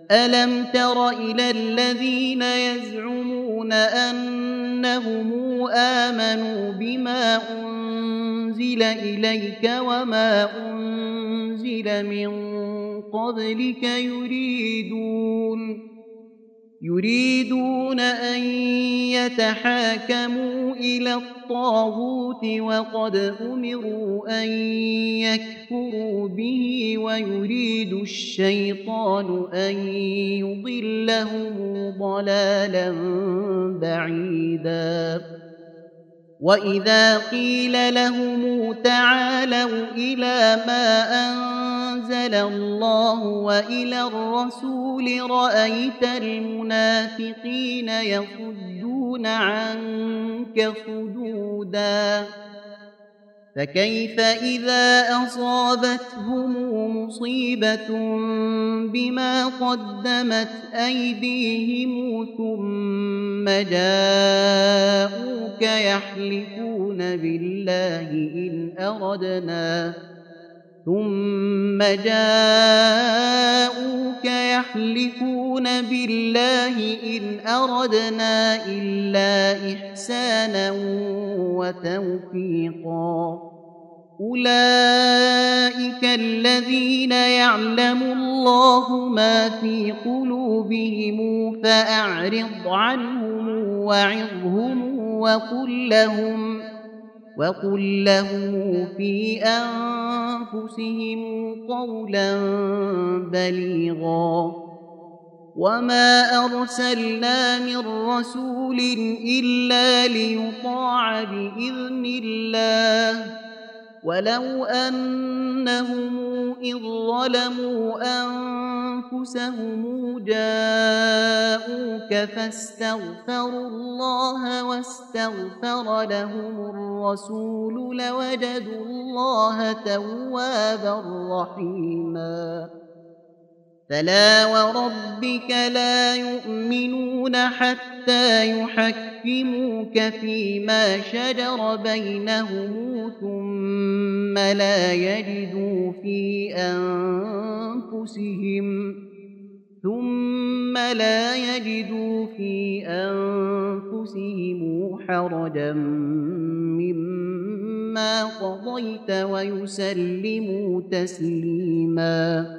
ألم تر إلى الذين يزعمون أنهم آمنوا بما أنزل إليك وما أنزل من قبلك يريدون أن يتحاكموا إلى الطاغوت وقد أمروا أن يكفروا به ويريد الشيطان أن يضلهم ضلالا بعيدا وإذا قيل لهم تعالوا إلى ما أنزل الله وإلى الرسول رأيت المنافقين يصدون عنك صدودا فكيف إذا أصابتهم مصيبة بما قدمت أيديهم ثم جاءوك يحلفون بالله إن أردنا إلا إحسانا وتوفيقا أولئك الذين يعلم الله ما في قلوبهم فأعرض عنهم وعظهم وقل لهم في أنفسهم قولا بليغا وما أرسلنا من رسول إلا ليطاع بإذن الله ولو أنهم إذ ظلموا أنفسهم جاءوك فاستغفروا الله واستغفر لهم الرسول لوجدوا الله توابا رحيما فلا وربك لا يؤمنون حتى يحكموك فيما شجر بينهم ثم لا يجدوا في أنفسهم حرجا مما قضيت ويسلموا تسليما